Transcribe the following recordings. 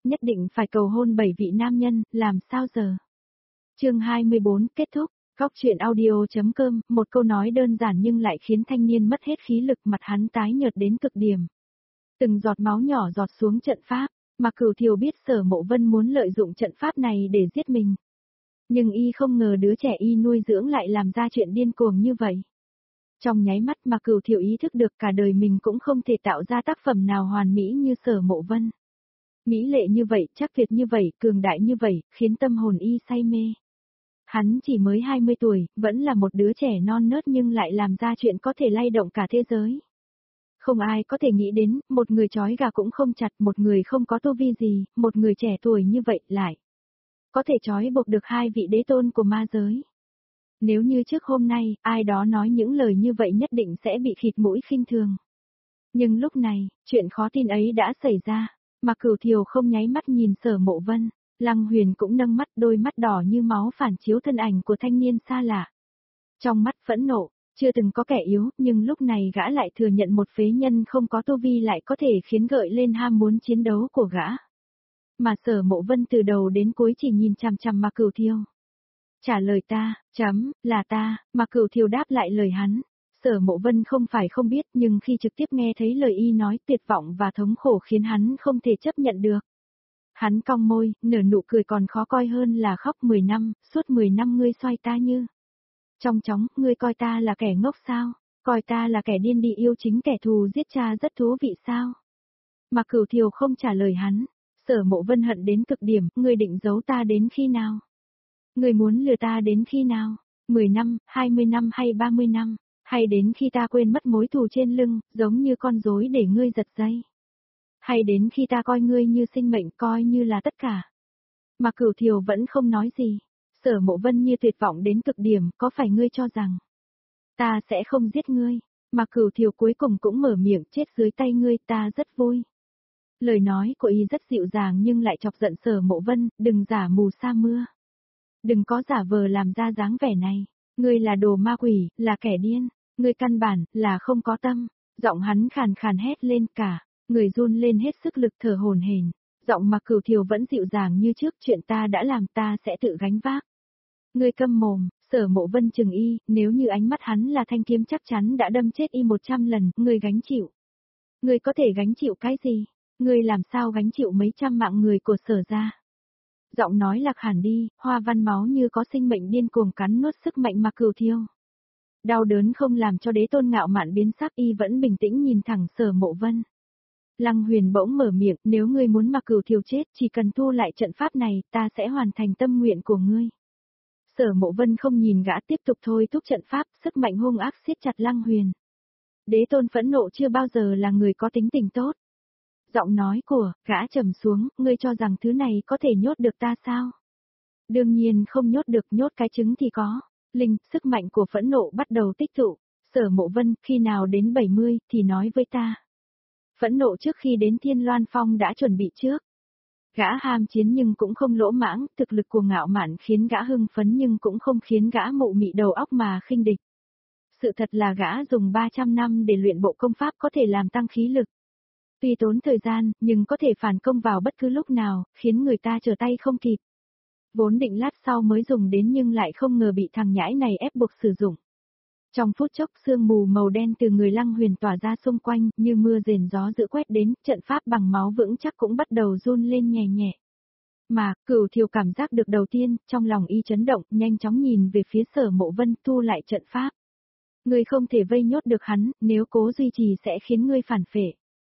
nhất định phải cầu hôn 7 vị nam nhân, làm sao giờ? Chương 24 kết thúc. Góc truyện audio.com, một câu nói đơn giản nhưng lại khiến thanh niên mất hết khí lực, mặt hắn tái nhợt đến cực điểm. Từng giọt máu nhỏ giọt xuống trận pháp, mà Cửu Thiều biết Sở Mộ Vân muốn lợi dụng trận pháp này để giết mình. Nhưng y không ngờ đứa trẻ y nuôi dưỡng lại làm ra chuyện điên cuồng như vậy. Trong nháy mắt mà Cửu Thiều ý thức được cả đời mình cũng không thể tạo ra tác phẩm nào hoàn mỹ như Sở Mộ Vân. Mỹ lệ như vậy, chắc tuyệt như vậy, cường đại như vậy, khiến tâm hồn y say mê. Hắn chỉ mới 20 tuổi, vẫn là một đứa trẻ non nớt nhưng lại làm ra chuyện có thể lay động cả thế giới. Không ai có thể nghĩ đến, một người trói gà cũng không chặt, một người không có tu vi gì, một người trẻ tuổi như vậy lại có thể trói buộc được hai vị đế tôn của ma giới. Nếu như trước hôm nay, ai đó nói những lời như vậy nhất định sẽ bị khịt mũi khinh thường. Nhưng lúc này, chuyện khó tin ấy đã xảy ra, mà Cửu Thiều không nháy mắt nhìn Sở Mộ Vân. Lăng Huyền cũng nâng mắt, đôi mắt đỏ như máu phản chiếu thân ảnh của thanh niên xa lạ. Trong mắt phẫn nộ, chưa từng có kẻ yếu, nhưng lúc này gã lại thừa nhận một phế nhân không có tu vi lại có thể khiến gợi lên ham muốn chiến đấu của gã. Mà Sở Mộ Vân từ đầu đến cuối chỉ nhìn chằm chằm mà Cửu Thiều. Trả lời ta, là ta, mà Cửu Thiều đáp lại lời hắn. Sở Mộ Vân không phải không biết, nhưng khi trực tiếp nghe thấy lời y nói, tuyệt vọng và thống khổ khiến hắn không thể chấp nhận được. Hắn cong môi, nở nụ cười còn khó coi hơn là khóc 10 năm, suốt 10 năm ngươi xoay ta như trong chóng, ngươi coi ta là kẻ ngốc sao, coi ta là kẻ điên đi yêu chính kẻ thù giết cha rất thú vị sao. Mà Cửu Thiều không trả lời hắn, Sở Mộ Vân hận đến cực điểm, ngươi định giấu ta đến khi nào? Ngươi muốn lừa ta đến khi nào? 10 năm, 20 năm hay 30 năm, hay đến khi ta quên mất mối thù trên lưng, giống như con rối để ngươi giật dây? Hay đến khi ta coi ngươi như sinh mệnh, coi như là tất cả? Mà Cửu Thiều vẫn không nói gì. Sở Mộ Vân như tuyệt vọng đến cực điểm, có phải ngươi cho rằng ta sẽ không giết ngươi? Mà Cửu Thiều cuối cùng cũng mở miệng, chết dưới tay ngươi, ta rất vui. Lời nói của y rất dịu dàng nhưng lại chọc giận Sở Mộ Vân, đừng giả mù sa mưa. Đừng có giả vờ làm ra dáng vẻ này, ngươi là đồ ma quỷ, là kẻ điên, ngươi căn bản là không có tâm. Giọng hắn khàn khàn hét lên cả, người run lên hết sức lực thở hổn hển. Giọng mà Cửu Thiều vẫn dịu dàng như trước, chuyện ta đã làm ta sẽ tự gánh vác. Ngươi câm mồm, Sở Mộ Vân chừng y, nếu như ánh mắt hắn là thanh kiếm chắc chắn đã đâm chết y 100 lần, ngươi gánh chịu. Ngươi có thể gánh chịu cái gì? Ngươi làm sao gánh chịu mấy trăm mạng người của Sở gia? Giọng nói lạc hẳn đi, hoa văn máu như có sinh mệnh điên cuồng cắn nuốt sức mạnh mà Cửu Thiều. Đau đớn không làm cho đế tôn ngạo mạn biến sắc, y vẫn bình tĩnh nhìn thẳng Sở Mộ Vân. Lăng Huyền bỗng mở miệng, nếu ngươi muốn mà Cửu Thiều chết, chỉ cần thu lại trận pháp này, ta sẽ hoàn thành tâm nguyện của ngươi. Sở Mộ Vân không nhìn gã tiếp tục thôi thúc trận pháp, sức mạnh hung ác siết chặt Lăng Huyền. Đế tôn phẫn nộ chưa bao giờ là người có tính tình tốt. Giọng nói của gã trầm xuống, ngươi cho rằng thứ này có thể nhốt được ta sao? Đương nhiên không nhốt được, nhốt cái trứng thì có. Linh, sức mạnh của phẫn nộ bắt đầu tích tụ. Sở Mộ Vân, khi nào đến 70 thì nói với ta. Phẫn nộ trước khi đến Thiên Loan Phong đã chuẩn bị trước. Gã ham chiến nhưng cũng không lỗ mãng, thực lực của ngạo mạn khiến gã hưng phấn nhưng cũng không khiến gã mụ mị đầu óc mà khinh địch. Sự thật là gã dùng 300 năm để luyện bộ công pháp có thể làm tăng khí lực. Tuy tốn thời gian, nhưng có thể phản công vào bất cứ lúc nào, khiến người ta trở tay không kịp. Vốn định lát sau mới dùng đến nhưng lại không ngờ bị thằng nhãi này ép buộc sử dụng. Trong phút chốc sương mù màu đen từ người Lăng Huyền tỏa ra xung quanh, như mưa rền gió dữ quét đến, trận pháp bằng máu vững chắc cũng bắt đầu run lên nhẹ nhẹ. Mà, Cửu Thiều cảm giác được đầu tiên, trong lòng y chấn động, nhanh chóng nhìn về phía Sở Mộ Vân, thu lại trận pháp. Ngươi không thể vây nhốt được hắn, nếu cố duy trì sẽ khiến ngươi phản phệ.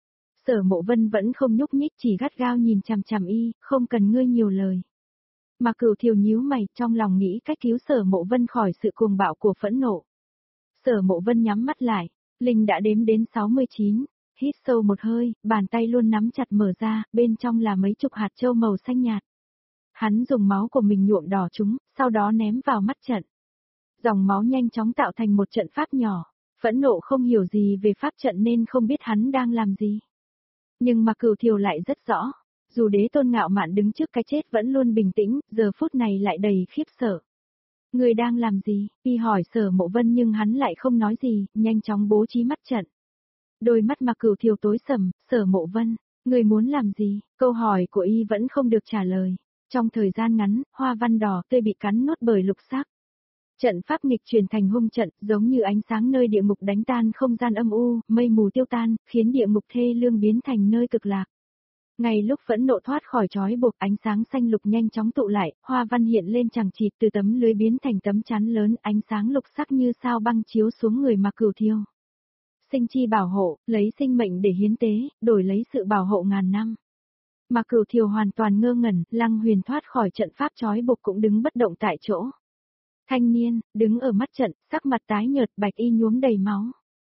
Sở Mộ Vân vẫn không nhúc nhích, chỉ gắt gao nhìn chằm chằm y, không cần ngươi nhiều lời. Mà Cửu Thiều nhíu mày, trong lòng nghĩ cách cứu Sở Mộ Vân khỏi sự cuồng bạo của phẫn nộ. Sở Mộ Vân nhắm mắt lại, Linh đã đếm đến 69, hít sâu một hơi, bàn tay luôn nắm chặt mở ra, bên trong là mấy chục hạt châu màu xanh nhạt. Hắn dùng máu của mình nhuộm đỏ chúng, sau đó ném vào mắt trận. Dòng máu nhanh chóng tạo thành một trận pháp nhỏ, phẫn nộ không hiểu gì về pháp trận nên không biết hắn đang làm gì. Nhưng mà Cửu Thiều lại rất rõ, dù đế tôn ngạo mạn đứng trước cái chết vẫn luôn bình tĩnh, giờ phút này lại đầy khiếp sợ. Người đang làm gì? Y hỏi Sở Mộ Vân nhưng hắn lại không nói gì, nhanh chóng bố trí mắt trận. Đôi mắt mà Cửu Thiều tối sầm, Sở Mộ Vân, Người muốn làm gì? Câu hỏi của y vẫn không được trả lời. Trong thời gian ngắn, hoa văn đỏ tươi bị cắn nuốt bởi lục sắc. Trận pháp nghịch chuyển thành hung trận, giống như ánh sáng nơi địa ngục đánh tan không gian âm u, mây mù tiêu tan, khiến địa ngục thê lương biến thành nơi cực lạc. Ngay lúc phẫn nộ thoát khỏi trói buộc, ánh sáng xanh lục nhanh chóng tụ lại, hoa văn hiện lên chằng chịt, từ tấm lưới biến thành tấm chắn lớn, ánh sáng lục sắc như sao băng chiếu xuống người Mạc Cửu Thiêu. Sinh chi bảo hộ, lấy sinh mệnh để hiến tế, đổi lấy sự bảo hộ ngàn năm. Mạc Cửu Thiêu hoàn toàn ngơ ngẩn, Lăng Huyền thoát khỏi trận pháp trói buộc cũng đứng bất động tại chỗ. Thanh niên, đứng ở mắt trận, sắc mặt tái nhợt, bạch y nhuốm đầy máu.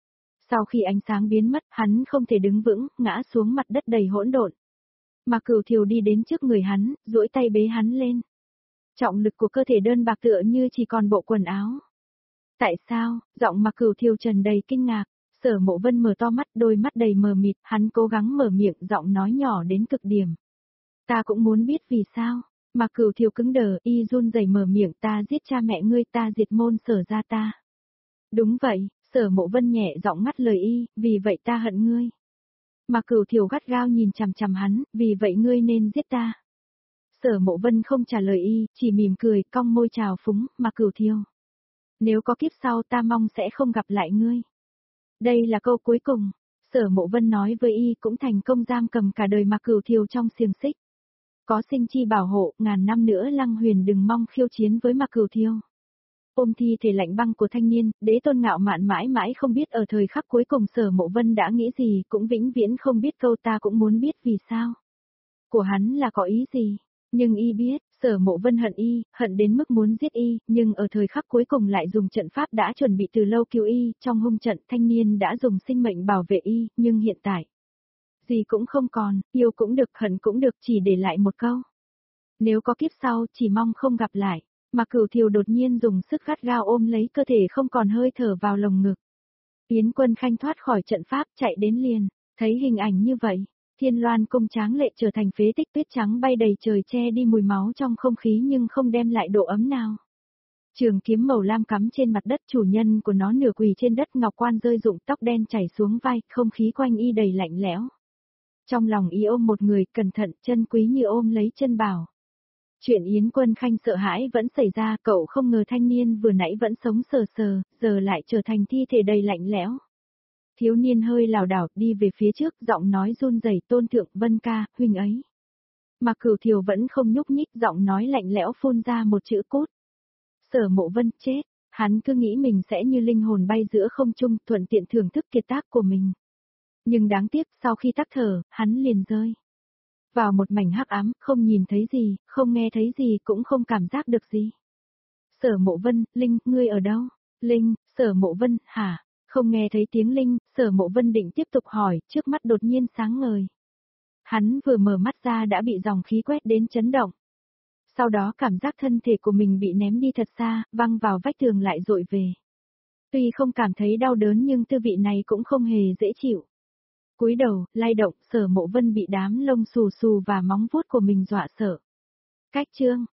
Sau khi ánh sáng biến mất, hắn không thể đứng vững, ngã xuống mặt đất đầy hỗn độn. Mạc Cửu Thiều đi đến trước người hắn, duỗi tay bế hắn lên. Trọng lực của cơ thể đơn bạc tựa như chỉ còn bộ quần áo. Tại sao? Giọng Mạc Cửu Thiều trần đầy kinh ngạc. Sở Mộ Vân mở to mắt, đôi mắt đầy mờ mịt, hắn cố gắng mở miệng, giọng nói nhỏ đến cực điểm. Ta cũng muốn biết vì sao. Mạc Cửu Thiều cứng đờ, y run rẩy mở miệng, ta giết cha mẹ ngươi, ta diệt môn Sở gia ta. Đúng vậy, Sở Mộ Vân nhẹ giọng ngắt lời y, vì vậy ta hận ngươi. Mạc Cửu Thiều gắt gao nhìn chằm chằm hắn, vì vậy ngươi nên giết ta. Sở Mộ Vân không trả lời y, chỉ mỉm cười, cong môi chào phúng, Mạc Cửu Thiều. Nếu có kiếp sau ta mong sẽ không gặp lại ngươi. Đây là câu cuối cùng, Sở Mộ Vân nói với y, cũng thành công giam cầm cả đời Mạc Cửu Thiều trong xiềng xích. Có sinh chi bảo hộ, ngàn năm nữa Lăng Huyền đừng mong khiêu chiến với Mạc Cửu Thiều. Ôm thi thể lạnh băng của thanh niên, Đế Tôn ngạo mạn mãi mãi không biết ở thời khắc cuối cùng Sở Mộ Vân đã nghĩ gì, cũng vĩnh viễn không biết câu ta cũng muốn biết vì sao. Của hắn là có ý gì, nhưng y biết, Sở Mộ Vân hận y, hận đến mức muốn giết y, nhưng ở thời khắc cuối cùng lại dùng trận pháp đã chuẩn bị từ lâu cứu y, trong hung trận thanh niên đã dùng sinh mệnh bảo vệ y, nhưng hiện tại, gì cũng không còn, yêu cũng được, hận cũng được, chỉ để lại một câu. Nếu có kiếp sau, chỉ mong không gặp lại. Mạc Cửu Thiều đột nhiên dùng sức gắt gao ôm lấy cơ thể không còn hơi thở vào lồng ngực. Yến Quân Khanh thoát khỏi trận pháp chạy đến liền, thấy hình ảnh như vậy, Thiên Loan cung tráng lệ trở thành phế tích, tuyết trắng bay đầy trời che đi mùi máu trong không khí nhưng không đem lại độ ấm nào. Trường kiếm màu lam cắm trên mặt đất, chủ nhân của nó nửa quỳ trên đất, ngọc quan rơi rụng, tóc đen chảy xuống vai, không khí quanh y đầy lạnh lẽo. Trong lòng y ôm một người cẩn thận, chân quý như ôm lấy chân bảo. Chuyện Yến Quân Khanh sợ hãi vẫn xảy ra, cậu không ngờ thanh niên vừa nãy vẫn sống sờ sờ, giờ lại trở thành thi thể đầy lạnh lẽo. Thiếu niên hơi lảo đảo đi về phía trước, giọng nói run rẩy, Tôn Thượng Vân ca, huynh ấy. Mạc Cửu Thiều vẫn không nhúc nhích, giọng nói lạnh lẽo phun ra một chữ cút. Sở Mộ Vân chết, hắn cứ nghĩ mình sẽ như linh hồn bay giữa không trung, thuận tiện thưởng thức kiệt tác của mình. Nhưng đáng tiếc, sau khi tắc thở, hắn liền rơi vào một mảnh hắc ám, không nhìn thấy gì, không nghe thấy gì, cũng không cảm giác được gì. Sở Mộ Vân, Linh, ngươi ở đâu? Linh, Sở Mộ Vân, hả? Không nghe thấy tiếng Linh, Sở Mộ Vân định tiếp tục hỏi, trước mắt đột nhiên sáng ngời. Hắn vừa mở mắt ra đã bị dòng khí quét đến chấn động. Sau đó cảm giác thân thể của mình bị ném đi thật xa, văng vào vách tường lại dội về. Tuy không cảm thấy đau đớn nhưng tư vị này cũng không hề dễ chịu. Cúi đầu, lay động, Sở Mộ Vân bị đám lông xù xù và móng vuốt của mình dọa sợ. Cách chương